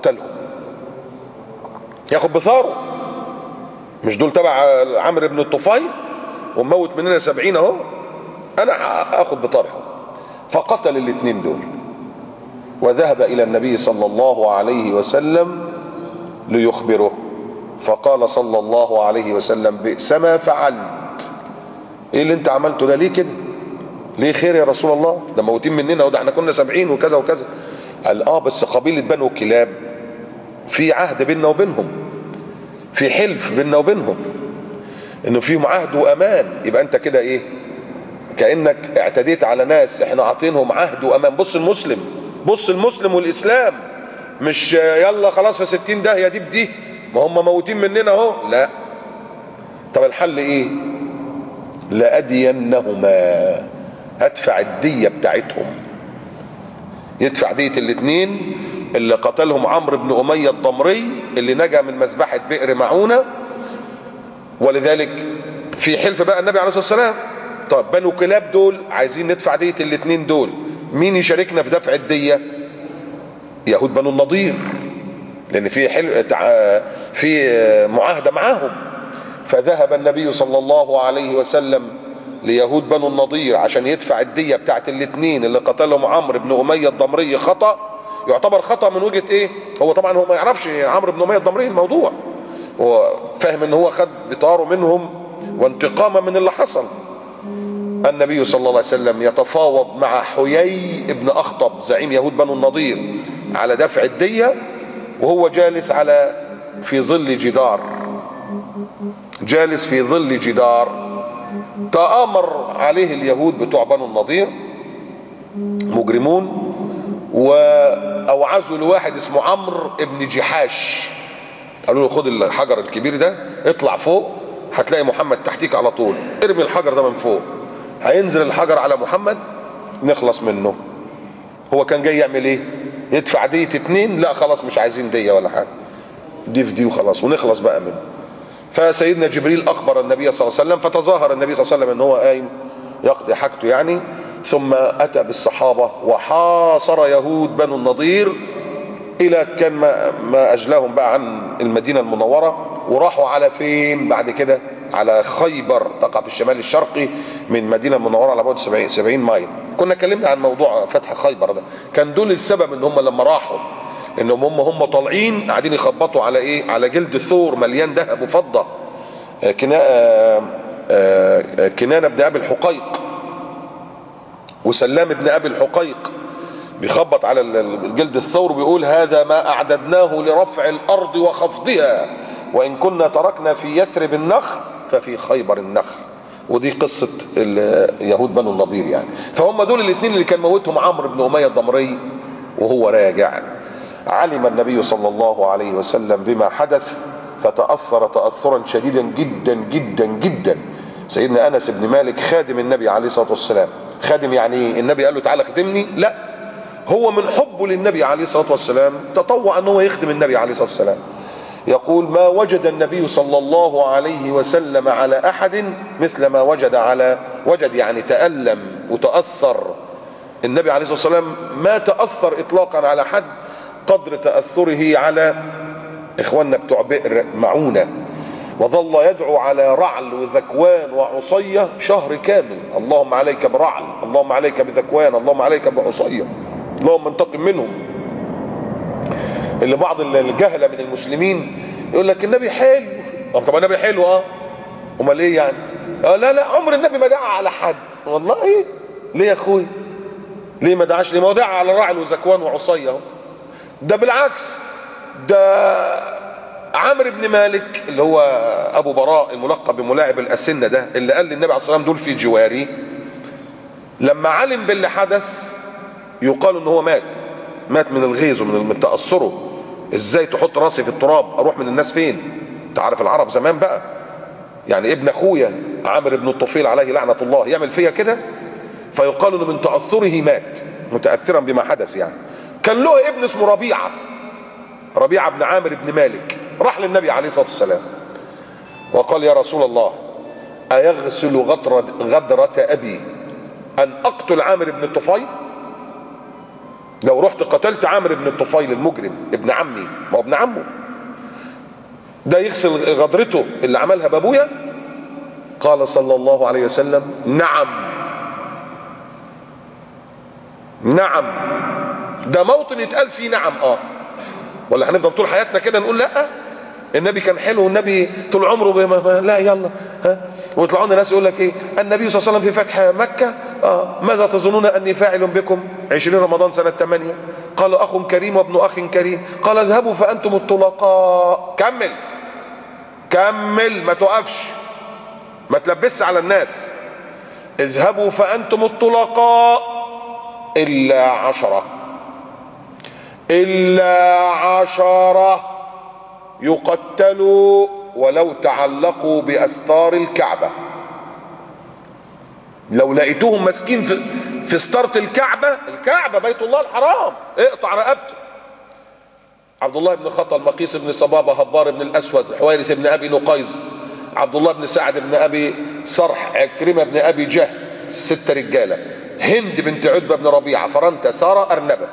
ياخد بثاره. مش دول تبع عمرو بن الطفيل وموت مننا 70 اهو، انا اخد بطارهم. فقتل ال2 دول وذهب الى النبي صلى الله عليه وسلم ليخبره. فقال صلى الله عليه وسلم بئس ما فعلت. ايه اللي انت عملته ده؟ ليه كده؟ ليه خير يا رسول الله؟ ده موتين مننا وده احنا كنا 70 وكذا وكذا. قال بس قبيلة بنو كلاب في عهد بيننا وبينهم، في حلف بيننا وبينهم، انه فيهم عهد وامان. يبقى انت كده ايه؟ كأنك اعتديت على ناس احنا عاطينهم عهد وامان. بص المسلم والاسلام، مش يلا خلاص في 60 داهية دي بدي، ما هم موتين مننا اهو. لا. طب الحل ايه؟ لأدينهما، هدفع الدية بتاعتهم. يدفع دية ال2 اللي قتلهم عمرو بن أمية الضمري اللي نجا من مذبحة بئر معونة. ولذلك في حلف بقى النبي عليه الصلاة والسلام. طب بنو كلاب دول عايزين ندفع دية ال2 دول، مين يشاركنا في دفع الدية؟ يهود بنو النضير، لان في معاهدة معاهم. فذهب النبي صلى الله عليه وسلم ليهود بنو النضير عشان يدفع الدية بتاعت ال2 اللي قتلهم عمرو بن أمية الضمري. خطأ، يعتبر خطأ من وجهة ايه؟ هو طبعا هو ما يعرفش عمرو بن أمية الضمري الموضوع، هو فاهم ان هو خد بطاره منهم وانتقاما من اللي حصل. النبي صلى الله عليه وسلم يتفاوض مع حيي ابن أخطب زعيم يهود بنو النضير على دفع الدية، وهو جالس في ظل جدار، جالس في ظل جدار. تآمر عليه اليهود بتوع بنو النضير مجرمون، وأوعزوا لواحد اسمه عمرو ابن جحاش. قالوا له خد الحجر الكبير ده اطلع فوق، هتلاقي محمد تحتيك على طول، ارمي الحجر ده من فوق، هينزل الحجر على محمد نخلص منه. هو كان جاي يعمل ايه؟ يدفع دية 2؟ لا خلاص مش عايزين دية ولا حاجة، دي في دي وخلاص ونخلص بقى منه. فسيدنا جبريل اخبر النبي صلى الله عليه وسلم، فتظاهر النبي صلى الله عليه وسلم ان هو قايم يقضي حاجته يعني. ثم اتى بالصحابه وحاصر يهود بنو النضير الى كان ما اجلاهم بقى عن المدينه المنوره، وراحوا على فين بعد كده؟ على خيبر، تقع في الشمال الشرقي من المدينه المنوره على بعد 70 مايل. كنا اتكلمنا عن موضوع فتح خيبر ده. كان دول السبب ان هم لما راحوا انهم هم طالعين قاعدين يخبطوا على ايه؟ على جلد ثور مليان ذهب وفضه. كنانه بن ابي الحقيق وسلام بن ابي الحقيق بيخبط على جلد الثور بيقول: هذا ما اعددناه لرفع الارض وخفضها، وان كنا تركنا في يثرب النخل ففي خيبر النخل. ودي قصه يهود بنو النضير يعني. فهم دول الاثنين اللي كان موتهم عمرو بن اميه الضمري وهو راجع. علم النبي صلى الله عليه وسلم بما حدث فتأثر تأثرا شديدا جدا جدا جدا. سيدنا انس بن مالك خادم النبي عليه الصلاه والسلام. خادم يعني النبي قال له تعالى خدمني؟ لا، هو من حبه للنبي عليه الصلاه والسلام تطوع ان هو يخدم النبي عليه الصلاه والسلام. يقول: ما وجد النبي صلى الله عليه وسلم على احد مثل ما وجد يعني تألم وتأثر النبي عليه الصلاه والسلام، ما تأثر اطلاقا على حد قدر تأثره على اخواننا بتوع بئر معونة. وظل يدعو على رعل وذكوان وعصية شهر كامل: اللهم عليك برعل، اللهم عليك بذكوان، اللهم عليك بعصية، اللهم انتقم منهم. اللي بعض الجهلة من المسلمين يقول لك النبي حلو. طب النبي حلو امال ايه يعني؟ لا عمر النبي ما دعا على حد. والله ايه؟ ليه يا اخوي؟ ليه ما دعاش؟ ليه ما دعا على رعل وذكوان وعصية؟ ده بالعكس، ده عمرو بن مالك اللي هو ابو براء الملقب بملاعب الاسنه ده، اللي قال للنبي عليه الصلاه والسلام: دول في جواري. لما علم باللي حدث يقال ان هو مات من الغيظ ومن تاثره. ازاي تحط راسي في التراب اروح من الناس فين؟ انت عارف العرب زمان بقى، يعني ابن اخويا عامر بن الطفيل عليه لعنه الله يعمل فيا كده، فيقال انه من تاثره مات متاثرا بما حدث يعني. كان له ابن اسمه ربيعه بن عامر بن مالك، راح للنبي عليه الصلاه والسلام وقال: يا رسول الله، ايغسل غدرة ابي ان اقتل عامر بن الطفيل؟ لو رحت قتلت عامر بن الطفيل المجرم ابن عمي، ما هو ابن عمه ده، يغسل غدرته اللي عملها بابويا؟ قال صلى الله عليه وسلم: نعم نعم. ده موطن يتقال فيه نعم. ولا هنفضل طول حياتنا كده نقول لا؟ النبي كان حلو، والنبي طول عمره لا يلا ويطلعوا لنا ناس يقول لك ايه؟ النبي صلى الله عليه وسلم في فتح مكه ماذا تظنون اني فاعل بكم 20 رمضان سنه 8؟ قال: اخ كريم وابن اخ كريم. قال: اذهبوا فانتم الطلقاء. كمل ما توقفش، ما تلبسش على الناس. اذهبوا فانتم الطلقاء الا 10 يقتلوا ولو تعلقوا بأستار الكعبة. لو لقيتوهم ماسكين في ستارة الكعبة بيت الله الحرام، اقطع رقبته. عبد الله بن خطل، مقيس بن صبابة، هبار بن الأسود، حويرث بن أبي نقيز، عبد الله بن سعد بن أبي صرح، عكرمة بن أبي جهل، 6 رجالة، هند بنت عتبة بن ربيعة، فرنتة، سارة، أرنبة.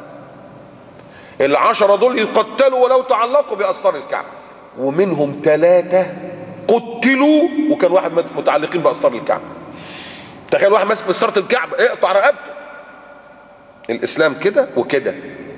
10 دول يقتلوا ولو تعلقوا بأستار الكعبة، ومنهم 3 قتلوا وكان واحد متعلقين بأستار الكعبة. تخيل واحد ماسك بستارة الكعبة، اقطع رقبته. الإسلام كده وكده.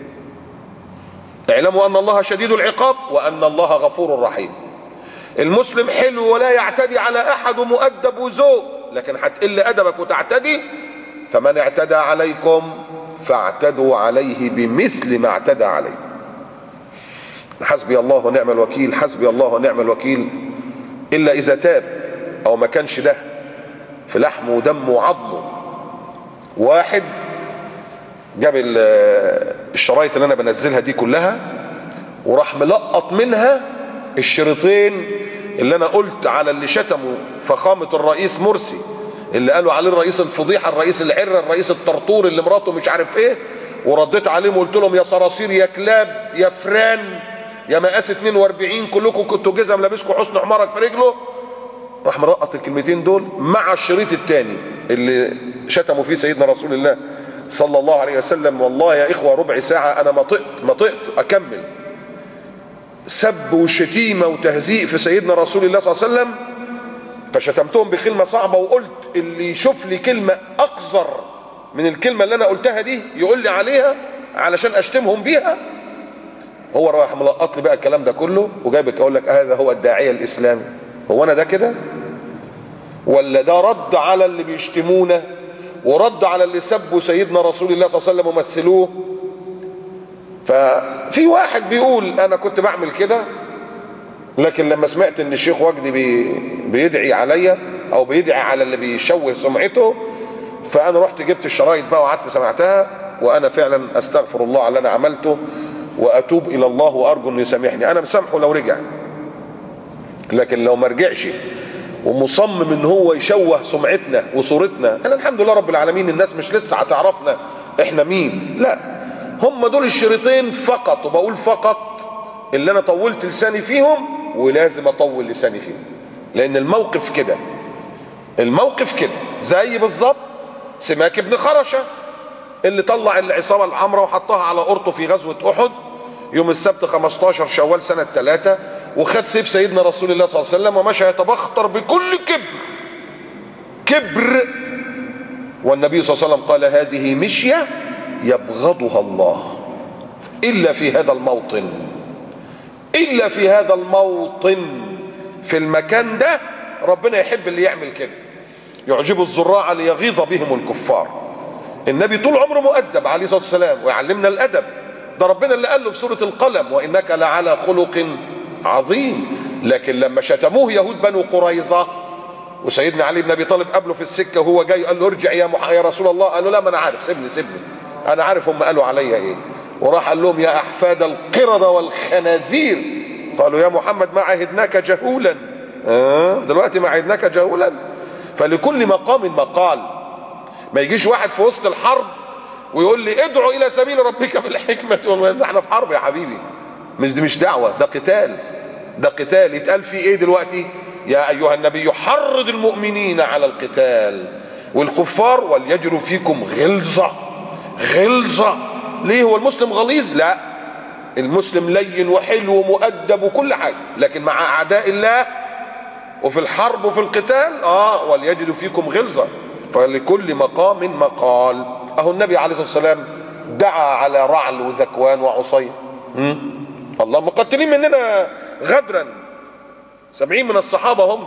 اعلموا أن الله شديد العقاب وأن الله غفور رحيم. المسلم حلو ولا يعتدي على أحد ومؤدب وذوق، لكن هتقل أدبك وتعتدي، فمن اعتدى عليكم فاعتدوا عليه بمثل ما اعتدى عليه. حسبي الله ونعم الوكيل، حسبي الله ونعم الوكيل. إلا إذا تاب أو ما كانش ده في لحمه ودمه وعظمه. واحد جاب الشرايط اللي أنا بنزلها دي كلها وراح ملقط منها الشريطين اللي أنا قلت على اللي شتموا فخامة الرئيس مرسي، اللي قالوا عليه الرئيس الفضيحة، الرئيس العرة، الرئيس الطرطور اللي مراته مش عارف ايه، ورديت عليهم وقلت لهم: يا صراصير، يا كلاب، يا فران، يا مقاس 42 كلكم كنتوا جزم لابسكم حسن عمارك في رجله. راح مرقط الكلمتين دول مع الشريط الثاني اللي شتموا فيه سيدنا رسول الله صلى الله عليه وسلم. والله يا اخوه ربع ساعه انا ما طقت اكمل سب وشتيمه وتهزيء في سيدنا رسول الله صلى الله عليه وسلم. فشتمتهم بكلمه صعبه، وقلت اللي يشوف لي كلمه اقذر من الكلمه اللي انا قلتها دي يقول لي عليها علشان اشتمهم بيها. هو راح ملقط لي بقى الكلام ده كله وجايبك اقول لك هذا هو الداعيه الاسلامي. هو انا ده كده؟ ولا ده رد على اللي بيشتمونا ورد على اللي سبوا سيدنا رسول الله صلى الله عليه وسلم ومثلوه؟ ففي واحد بيقول انا كنت بعمل كده، لكن لما سمعت ان الشيخ وجدي بيدعي عليا او بيدعي على اللي بيشوه سمعته، فانا رحت جبت الشرايط بقى وقعدت سمعتها، وانا فعلا استغفر الله على اللي انا عملته واتوب الى الله وارجو انه يسامحني. انا مسامحه لو رجع، لكن لو ما رجعش ومصمم ان هو يشوه سمعتنا وصورتنا، انا الحمد لله رب العالمين الناس مش لسه هتعرفنا احنا مين، لا هم دول الشريطين فقط، وبقول فقط اللي انا طولت لساني فيهم ولازم اطول لساني فيهم، لان الموقف كده، الموقف كده زي بالظبط سماك بن خرشه اللي طلع العصابه الحمراء وحطها على قرطه في غزوه احد يوم السبت 15 شوال سنه 3، وخد سيف سيدنا رسول الله صلى الله عليه وسلم ومشى يتبختر بكل كبر. والنبي صلى الله عليه وسلم قال هذه مشيه يبغضها الله الا في هذا الموطن، الا في هذا الموطن، في المكان ده ربنا يحب اللي يعمل كده. يعجب الزراع ليغيظ بهم الكفار. النبي طول عمره مؤدب عليه الصلاه والسلام ويعلمنا الادب، ده ربنا اللي قال له في سوره القلم وانك لعلى خلق عظيم. لكن لما شتموه يهود بنو قريظه وسيدنا علي بن ابي طالب قابله في السكه وهو جاي قال له ارجع يا رسول الله، قال له لا ما انا عارف، سيبني انا عارف هم قالوا عليا ايه. وراح قال لهم يا احفاد القرده والخنازير، قالوا يا محمد ما عهدناك جهولا، دلوقتي ما عهدناك جهولا. فلكل مقام مقال. ما يجيش واحد في وسط الحرب ويقول لي ادعو الى سبيل ربك بالحكمه، احنا في حرب يا حبيبي، مش دعوه، ده قتال، ده قتال. يتقال فيه ايه دلوقتي؟ يا ايها النبي حرض المؤمنين على القتال والكفار وليجروا فيكم غلظه. ليه هو المسلم غليظ؟ لا، المسلم لين وحلو ومؤدب وكل حاجه، لكن مع اعداء الله وفي الحرب وفي القتال وليجدوا فيكم غلظه. فلكل مقام مقال. اهو النبي عليه الصلاه والسلام دعا على رعل وذكوان وعصي، الله مقتلين مننا غدرا، 70 من الصحابه هم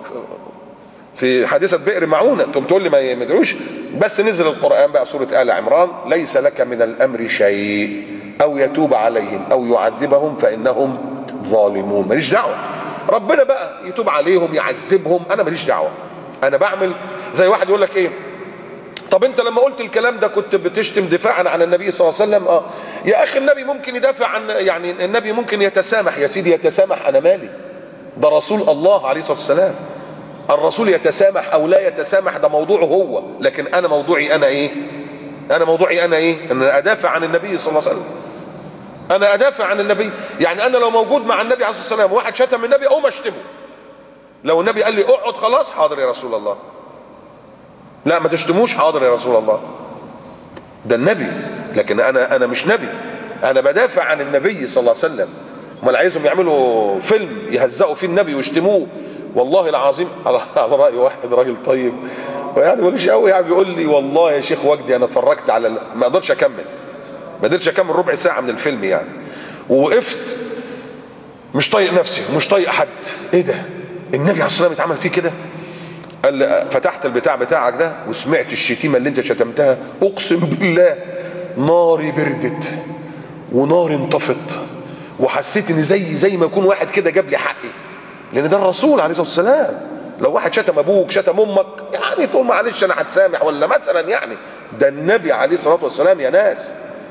في حادثه بئر معونه. انتم تقول لي ما يدعوش؟ بس نزل القران بقى سوره ال عمران ليس لك من الامر شيء او يتوب عليهم او يعذبهم فانهم ظالمون. ماليش دعوه، ربنا بقى يتوب عليهم يعذبهم، انا ماليش دعوه. انا بعمل زي واحد يقول لك ايه، طب انت لما قلت الكلام ده كنت بتشتم دفاعا عن النبي صلى الله عليه وسلم. يا اخي النبي ممكن يدافع عن، يعني النبي ممكن يتسامح. يا سيدي يتسامح، انا مالي، ده رسول الله عليه الصلاه والسلام. الرسول يتسامح او لا يتسامح ده موضوعه هو، لكن انا موضوعي انا ايه؟ انا موضوعي انا ايه؟ ان انا ادافع عن النبي صلى الله عليه وسلم. انا ادافع عن النبي، يعني انا لو موجود مع النبي عليه الصلاه والسلام واحد شتم النبي اقوم اشتمه. لو النبي قال لي اقعد خلاص حاضر يا رسول الله، لا ما تشتموش، حاضر يا رسول الله، ده النبي. لكن انا مش نبي، انا بدافع عن النبي صلى الله عليه وسلم. امال عايزهم يعملوا فيلم يهزقوا فيه النبي ويشتموه؟ والله العظيم على راي واحد راجل طيب يعني ملوش قوي، يعني بيقول لي والله يا شيخ وجدي انا اتفرجت على ما قدرتش اكمل ربع ساعه من الفيلم يعني، ووقفت مش طايق نفسي ومش طايق حد. ايه ده؟ النبي عليه الصلاه والسلام اتعمل فيه كده؟ قال لي فتحت البتاع بتاعك ده وسمعت الشتيمه اللي انت شتمتها، اقسم بالله ناري بردت وناري انطفت، وحسيت ان زي ما يكون واحد كده جاب لي حقي، لان ده الرسول عليه الصلاه والسلام. لو واحد شتم ابوك شتم امك يعني تقول معلش انا هتسامح ولا مثلا، يعني ده النبي عليه الصلاه والسلام يا ناس.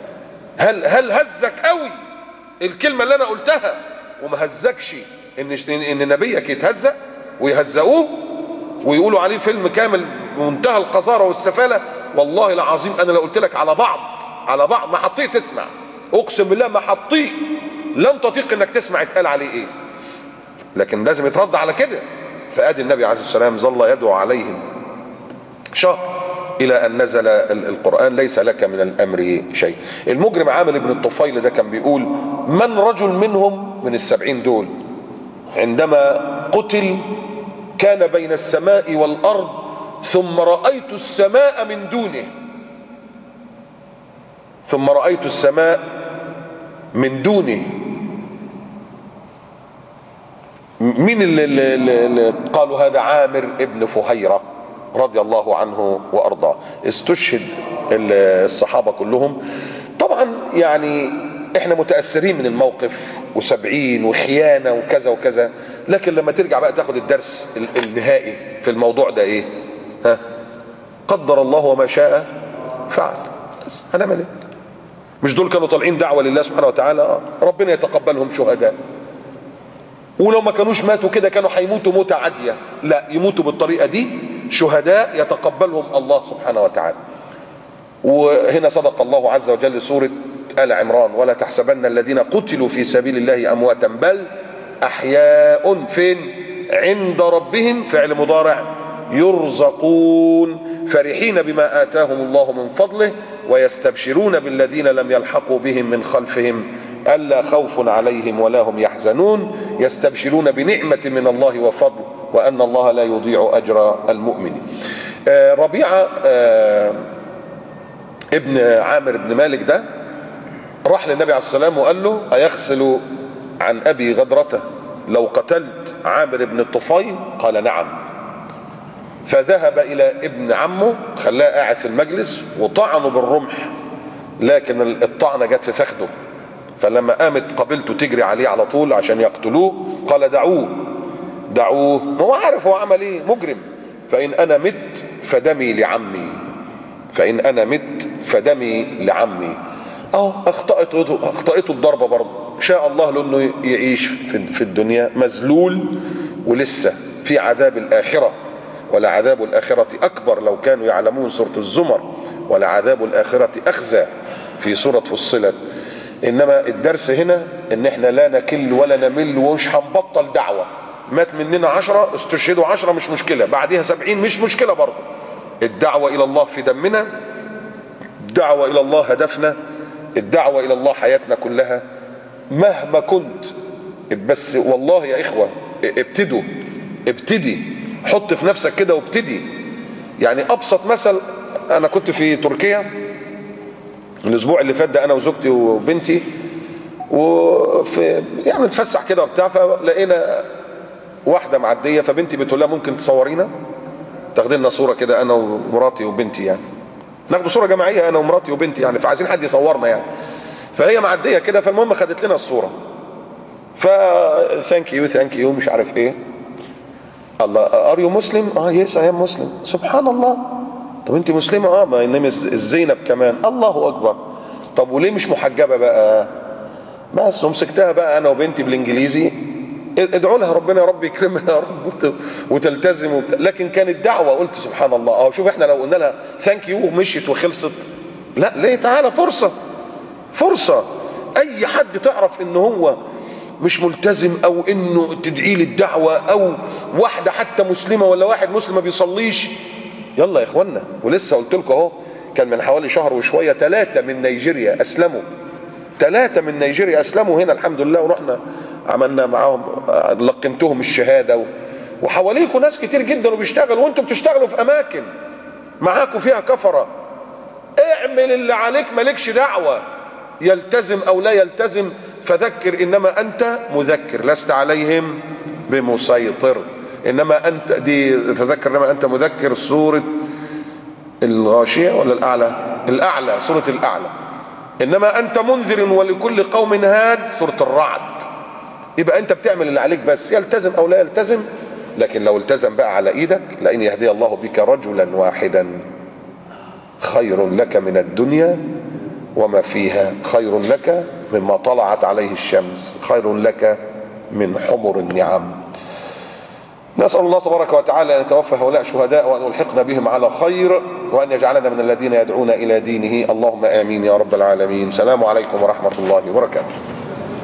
هل هزك قوي الكلمه اللي انا قلتها وما هزكش ان نبيك يتهزق ويهزقوه ويقولوا عليه فيلم كامل بمنتهى القذاره والسفاله؟ والله العظيم انا لو قلت لك على بعض ما حطيت تسمع، اقسم بالله ما حطيت. لم تطيق انك تسمع اتقال عليه ايه، لكن لازم يترد على كده. فادي النبي عليه الصلاه والسلام ظل يدعو عليهم شهر الى ان نزل القرآن ليس لك من الامر شيء. المجرم عامر بن الطفيل ده كان بيقول: من رجل منهم من ال70 دول عندما قتل كان بين السماء والارض ثم رأيت السماء من دونه، ثم رأيت السماء من دونه. مين اللي قالوا؟ هذا عامر ابن فهيرة رضي الله عنه وارضاه. استشهد الصحابة كلهم. طبعا يعني احنا متأثرين من الموقف و70 وخيانة وكذا وكذا، لكن لما ترجع بقى تاخد الدرس النهائي في الموضوع ده ايه؟ ها، قدر الله وما شاء فعل. بس هنعمل ايه؟ مش دول كانوا طالعين دعوة لله سبحانه وتعالى؟ ربنا يتقبلهم شهداء. ولو ما كانوش ماتوا كده كانوا هيموتوا موتة عادية، لا، يموتوا بالطريقة دي شهداء يتقبلهم الله سبحانه وتعالى. وهنا صدق الله عز وجل سورة آل عمران: ولا تحسبن الذين قتلوا في سبيل الله أمواتا بل أحياء فين؟ عند ربهم، فعل مضارع، يرزقون فرحين بما آتاهم الله من فضله ويستبشرون بالذين لم يلحقوا بهم من خلفهم ألا خوف عليهم ولا هم يحزنون يستبشرون بنعمة من الله وفضل وأن الله لا يضيع أجر المؤمنين. ربيعة ابن عامر بن مالك ده راح للنبي عليه الصلاة والسلام وقال له: أيغسل عن أبي غدرته لو قتلت عامر بن الطفيل؟ قال: نعم. فذهب إلى ابن عمه، خلاه قاعد في المجلس وطعنه بالرمح، لكن الطعنة جت في فخده. فلما قامت قبيلته تجري عليه على طول عشان يقتلوه قال: دعوه دعوه، ما هو عارف هو عمل ايه، مجرم. فإن أنا مت فدمي لعمي، فإن أنا مت فدمي لعمي. أخطأته الضربة برضه، شاء الله لأنه يعيش في الدنيا مذلول، ولسه في عذاب الآخرة، ولعذاب الآخرة أكبر لو كانوا يعلمون، سورة الزمر، ولعذاب الآخرة أخزى في سورة فصلت. إنما الدرس هنا إن إحنا لا نكل ولا نمل، ومش هنبطل دعوة. مات مننا 10، استشهدوا 10، مش مشكلة، بعدها 70 مش مشكلة برضه. الدعوة إلى الله في دمنا، الدعوة إلى الله هدفنا، الدعوة إلى الله حياتنا كلها مهما كنت. بس والله يا إخوة ابتدي، حط في نفسك كده وابتدي. يعني أبسط مثل، أنا كنت في تركيا الأسبوع اللي فات ده أنا وزوجتي وبنتي، وفي يعني نتفسح كده وبتاع، فلقينا واحدة معدية، فبنتي بتقول لها: ممكن تصورينا؟ تاخد لنا صورة كده أنا ومراتي وبنتي، يعني ناخد صورة جماعية أنا ومراتي وبنتي يعني، فعايزين حد يصورنا يعني. فهي معدية كده، فالمهم خدت لنا الصورة، ثانك يو مش عارف ايه. الله، ار يو مسلم؟ يس اي ام مسلم. سبحان الله، طب انت مسلمة؟ ما نيم الزينب كمان. الله اكبر. طب وليه مش محجبة بقى؟ بس ومسكتها بقى انا وبنتي بالانجليزي، ادعوا لها ربنا يا رب يكرمها يا رب وتلتزم لكن كانت دعوة. قلت سبحان الله. شوف احنا لو قلنا لها ثانك يو ومشيت وخلصت، لا ليه؟ تعالى، فرصة. اي حد تعرف ان هو مش ملتزم او انه تدعي له الدعوة، او واحدة حتى مسلمة ولا واحد مسلم ما بيصليش، يلا يا اخوانا. ولسه قلت لكم اهو، كان من حوالي شهر وشوية 3 من نيجيريا اسلموا، 3 من نيجيريا اسلموا هنا الحمد لله، ورحنا عملنا معاهم، لقنتهم الشهادة. وحواليكم ناس كتير جدا وبيشتغلوا، وانتم بتشتغلوا في اماكن معاكم فيها كفرة. اعمل اللي عليك، مالكش دعوة يلتزم او لا يلتزم، فذكر انما انت مذكر لست عليهم بمسيطر. انما انت دي فذكر انما انت مذكر، سورة الغاشية ولا الاعلى، سورة الاعلى. انما انت منذر ولكل قوم هاد، سورة الرعد. يبقى انت بتعمل اللي عليك بس، يلتزم او لا يلتزم. لكن لو التزم بقى على ايدك، لئن يهدي الله بك رجلا واحدا خير لك من الدنيا وما فيها، خير لك مما طلعت عليه الشمس، خير لك من حمر النعم. نسأل الله تبارك وتعالى أن يتوفى هؤلاء شهداء، وأن يلحقنا بهم على خير، وأن يجعلنا من الذين يدعون إلى دينه. اللهم آمين يا رب العالمين. سلام عليكم ورحمة الله وبركاته.